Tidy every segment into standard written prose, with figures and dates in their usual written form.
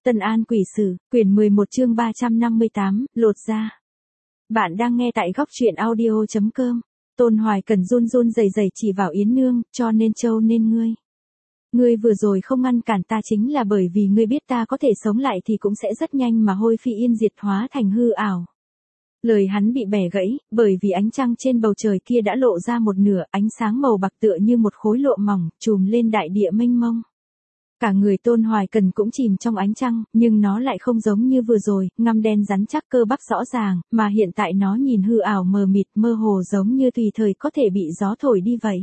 Tân An Quỷ Sử, quyển 11 chương 358, lột da. Bạn đang nghe tại góc truyện audio.com. Tôn Hoài Cần run run rẩy rẩy chỉ vào Yến Nương, cho nên trâu nên ngươi. Ngươi vừa rồi không ngăn cản ta chính là bởi vì ngươi biết ta có thể sống lại thì cũng sẽ rất nhanh mà hôi phi yên diệt hóa thành hư ảo. Lời hắn bị bẻ gãy, bởi vì ánh trăng trên bầu trời kia đã lộ ra một nửa, ánh sáng màu bạc tựa như một khối lụa mỏng, trùm lên đại địa mênh mông. Cả người Tôn Hoài Cần cũng chìm trong ánh trăng, nhưng nó lại không giống như vừa rồi, ngăm đen rắn chắc cơ bắp rõ ràng, mà hiện tại nó nhìn hư ảo mờ mịt mơ hồ giống như tùy thời có thể bị gió thổi đi vậy.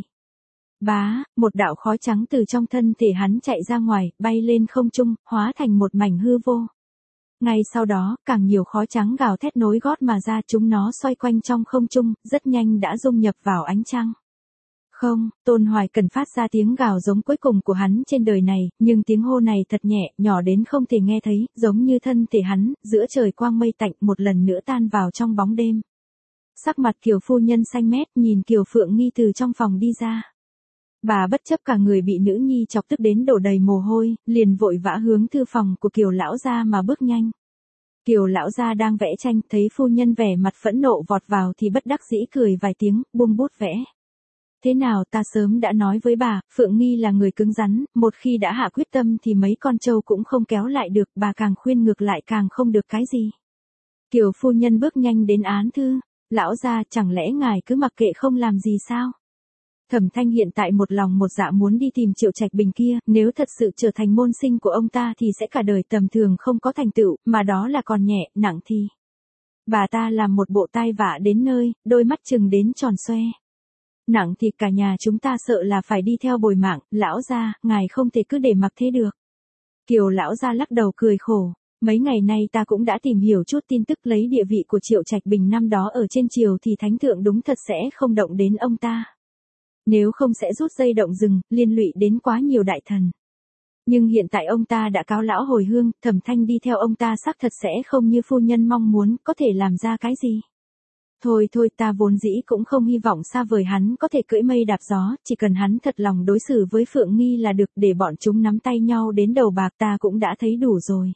Bá, một đạo khói trắng từ trong thân thể hắn chạy ra ngoài, bay lên không trung, hóa thành một mảnh hư vô. Ngay sau đó, càng nhiều khói trắng gào thét nối gót mà ra, chúng nó xoay quanh trong không trung, rất nhanh đã dung nhập vào ánh trăng. Không, Tôn Hoài Cần phát ra tiếng gào giống cuối cùng của hắn trên đời này, nhưng tiếng hô này thật nhẹ, nhỏ đến không thể nghe thấy, giống như thân thể hắn, giữa trời quang mây tạnh một lần nữa tan vào trong bóng đêm. Sắc mặt Kiều phu nhân xanh mét nhìn Kiều Phượng Nghi từ trong phòng đi ra. Bà bất chấp cả người bị nữ nhi chọc tức đến đổ đầy mồ hôi, liền vội vã hướng thư phòng của Kiều lão gia mà bước nhanh. Kiều lão gia đang vẽ tranh, thấy phu nhân vẻ mặt phẫn nộ vọt vào thì bất đắc dĩ cười vài tiếng, buông bút vẽ. Thế nào, ta sớm đã nói với bà, Phượng Nghi là người cứng rắn, một khi đã hạ quyết tâm thì mấy con trâu cũng không kéo lại được, bà càng khuyên ngược lại càng không được cái gì. Kiều phu nhân bước nhanh đến án thư, lão gia, chẳng lẽ ngài cứ mặc kệ không làm gì sao? Thẩm Thanh hiện tại một lòng một dạ muốn đi tìm Triệu Trạch Bình kia, nếu thật sự trở thành môn sinh của ông ta thì sẽ cả đời tầm thường không có thành tựu, mà đó là còn nhẹ, nặng thì. Bà ta làm một bộ tai vạ đến nơi, đôi mắt trừng đến tròn xoe. Nặng thì cả nhà chúng ta sợ là phải đi theo bồi mạng, lão gia, ngài không thể cứ để mặc thế được. Kiều lão gia lắc đầu cười khổ, mấy ngày nay ta cũng đã tìm hiểu chút tin tức lấy địa vị của Triệu Trạch Bình năm đó ở trên triều thì thánh thượng đúng thật sẽ không động đến ông ta. Nếu không sẽ rút dây động rừng, liên lụy đến quá nhiều đại thần. Nhưng hiện tại ông ta đã cáo lão hồi hương, Thẩm Thanh đi theo ông ta xác thật sẽ không như phu nhân mong muốn, có thể làm ra cái gì. Thôi thôi, ta vốn dĩ cũng không hy vọng xa vời hắn có thể cưỡi mây đạp gió, chỉ cần hắn thật lòng đối xử với Phượng Nghi là được, để bọn chúng nắm tay nhau đến đầu bạc ta cũng đã thấy đủ rồi.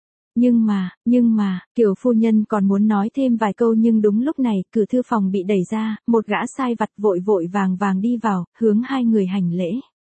Nhưng mà, Kiều phu nhân còn muốn nói thêm vài câu nhưng đúng lúc này, cửa thư phòng bị đẩy ra, một gã sai vặt vội vội vàng vàng đi vào, hướng hai người hành lễ.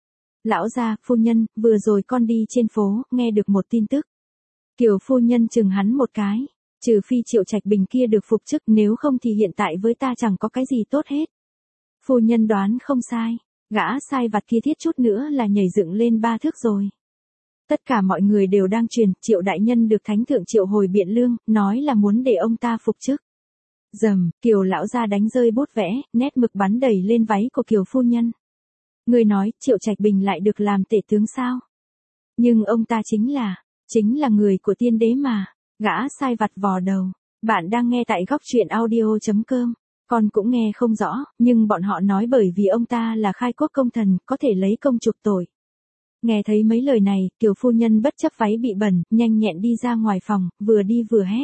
Lão gia, phu nhân, vừa rồi con đi trên phố, nghe được một tin tức. Kiều phu nhân chừng hắn một cái. Trừ phi Triệu Trạch Bình kia được phục chức, nếu không thì hiện tại với ta chẳng có cái gì tốt hết. Phu nhân đoán không sai, gã sai vặt kia thiết chút nữa là nhảy dựng lên 3 thước rồi. Tất cả mọi người đều đang truyền, Triệu đại nhân được thánh thượng triệu hồi Biện Lương, nói là muốn để ông ta phục chức. Dầm, Kiều lão gia đánh rơi bút vẽ, nét mực bắn đầy lên váy của Kiều phu nhân. Người nói, Triệu Trạch Bình lại được làm tể tướng sao? Nhưng ông ta chính là người của tiên đế mà. Gã sai vặt vò đầu. Bạn đang nghe tại góc truyện audio.com. Con cũng nghe không rõ, nhưng bọn họ nói bởi vì ông ta là khai quốc công thần, có thể lấy công chuộc tội. Nghe thấy mấy lời này, Kiều phu nhân bất chấp váy bị bẩn, nhanh nhẹn đi ra ngoài phòng, vừa đi vừa hét.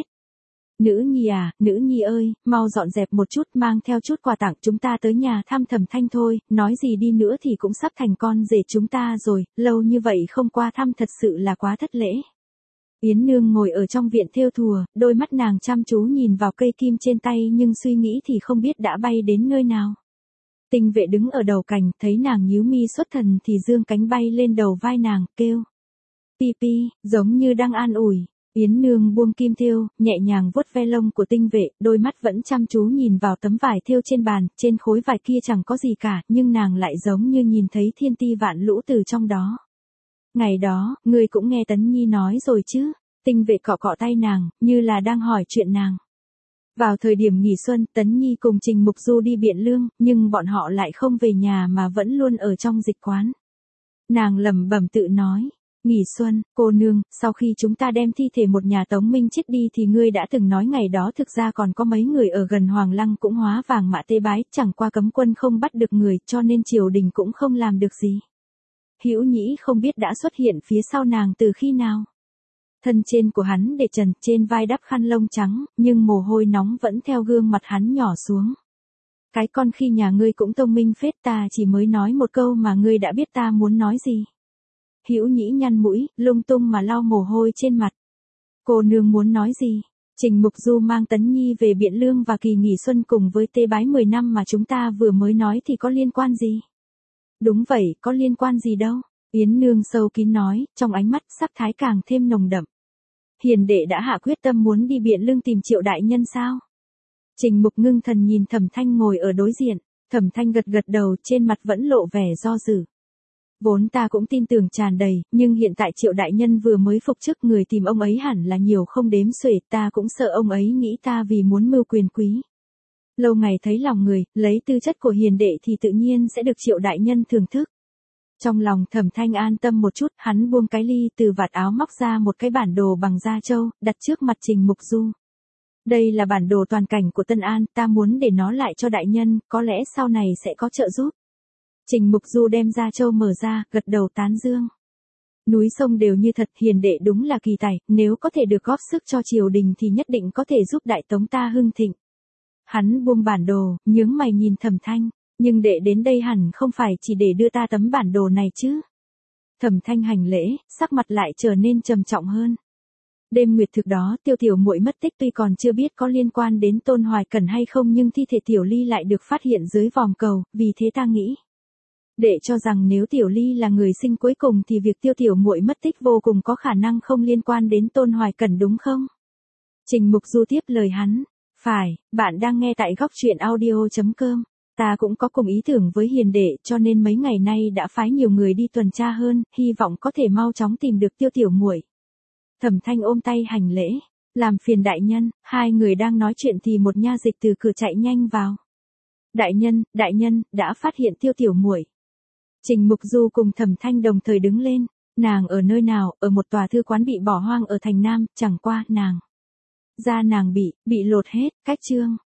Nữ nhi à, nữ nhi ơi, mau dọn dẹp một chút, mang theo chút quà tặng, chúng ta tới nhà thăm Thẩm Thanh thôi, nói gì đi nữa thì cũng sắp thành con rể chúng ta rồi, lâu như vậy không qua thăm thật sự là quá thất lễ. Yến Nương ngồi ở trong viện thêu thùa, đôi mắt nàng chăm chú nhìn vào cây kim trên tay nhưng suy nghĩ thì không biết đã bay đến nơi nào. Tinh Vệ đứng ở đầu cành, thấy nàng nhíu mi xuất thần thì dương cánh bay lên đầu vai nàng, kêu. Pi pi, giống như đang an ủi. Yến Nương buông kim thêu, nhẹ nhàng vuốt ve lông của Tinh Vệ, đôi mắt vẫn chăm chú nhìn vào tấm vải thêu trên bàn, trên khối vải kia chẳng có gì cả, nhưng nàng lại giống như nhìn thấy thiên ti vạn lũ từ trong đó. Ngày đó, ngươi cũng nghe Tấn Nhi nói rồi chứ? Tinh Vệ cọ cọ tay nàng, như là đang hỏi chuyện nàng. Vào thời điểm nghỉ xuân, Tấn Nhi cùng Trình Mục Du đi Biện Lương, nhưng bọn họ lại không về nhà mà vẫn luôn ở trong dịch quán. Nàng lẩm bẩm tự nói, nghỉ xuân, cô nương, sau khi chúng ta đem thi thể một nhà Tống Minh chết đi thì ngươi đã từng nói ngày đó thực ra còn có mấy người ở gần Hoàng Lăng cũng hóa vàng mạ tế bái, chẳng qua cấm quân không bắt được người cho nên triều đình cũng không làm được gì. Hữu Nhĩ không biết đã xuất hiện phía sau nàng từ khi nào. Thân trên của hắn để trần, trên vai đắp khăn lông trắng, nhưng mồ hôi nóng vẫn theo gương mặt hắn nhỏ xuống. Cái con khi nhà ngươi cũng thông minh phết, ta chỉ mới nói một câu mà ngươi đã biết ta muốn nói gì. Hữu Nhĩ nhăn mũi, lung tung mà lau mồ hôi trên mặt. Cô nương muốn nói gì? Trình Mục Du mang Tấn Nhi về Biện Lương và kỳ nghỉ xuân cùng với tế bái 10 năm mà chúng ta vừa mới nói thì có liên quan gì? Đúng vậy, có liên quan gì đâu. Yến Nương sâu kín nói, trong ánh mắt sắc thái càng thêm nồng đậm. Hiền đệ đã hạ quyết tâm muốn đi Biện Lương tìm Triệu đại nhân sao? Trình Mục ngưng thần nhìn Thẩm Thanh ngồi ở đối diện, Thẩm Thanh gật gật đầu, trên mặt vẫn lộ vẻ do dự. Vốn ta cũng tin tưởng tràn đầy, nhưng hiện tại Triệu đại nhân vừa mới phục chức, người tìm ông ấy hẳn là nhiều không đếm xuể, ta cũng sợ ông ấy nghĩ ta vì muốn mưu quyền quý. Lâu ngày thấy lòng người, lấy tư chất của hiền đệ thì tự nhiên sẽ được Triệu đại nhân thưởng thức. Trong lòng Thẩm Thanh an tâm một chút, hắn buông cái ly từ vạt áo móc ra một cái bản đồ bằng da trâu, đặt trước mặt Trình Mục Du. Đây là bản đồ toàn cảnh của Tân An, ta muốn để nó lại cho đại nhân, có lẽ sau này sẽ có trợ giúp. Trình Mục Du đem da trâu mở ra, gật đầu tán dương. Núi sông đều như thật, hiền đệ đúng là kỳ tài, nếu có thể được góp sức cho triều đình thì nhất định có thể giúp Đại Tống ta hưng thịnh. Hắn buông bản đồ, nhướng mày nhìn Thẩm Thanh, nhưng đệ đến đây hẳn không phải chỉ để đưa ta tấm bản đồ này chứ. Thẩm Thanh hành lễ, sắc mặt lại trở nên trầm trọng hơn. Đêm nguyệt thực đó Tiêu tiểu muội mất tích, tuy còn chưa biết có liên quan đến Tôn Hoài Cẩn hay không, nhưng thi thể Tiểu Ly lại được phát hiện dưới vòm cầu, vì thế ta nghĩ. Đệ cho rằng nếu Tiểu Ly là người sinh cuối cùng thì việc Tiêu tiểu muội mất tích vô cùng có khả năng không liên quan đến Tôn Hoài Cẩn đúng không? Trình Mục Du tiếp lời hắn. Phải, bạn đang nghe tại góc truyện audio.com. Ta cũng có cùng ý tưởng với hiền đệ, cho nên mấy ngày nay đã phái nhiều người đi tuần tra hơn, hy vọng có thể mau chóng tìm được Tiêu tiểu muội. Thẩm Thanh ôm tay hành lễ, làm phiền đại nhân. Hai người đang nói chuyện thì một nha dịch từ cửa chạy nhanh vào. Đại nhân, đã phát hiện Tiêu tiểu muội. Trình Mục Du cùng Thẩm Thanh đồng thời đứng lên. Nàng ở nơi nào? Ở một tòa thư quán bị bỏ hoang ở thành Nam, chẳng qua nàng. Da nàng bị lột hết, cách chương.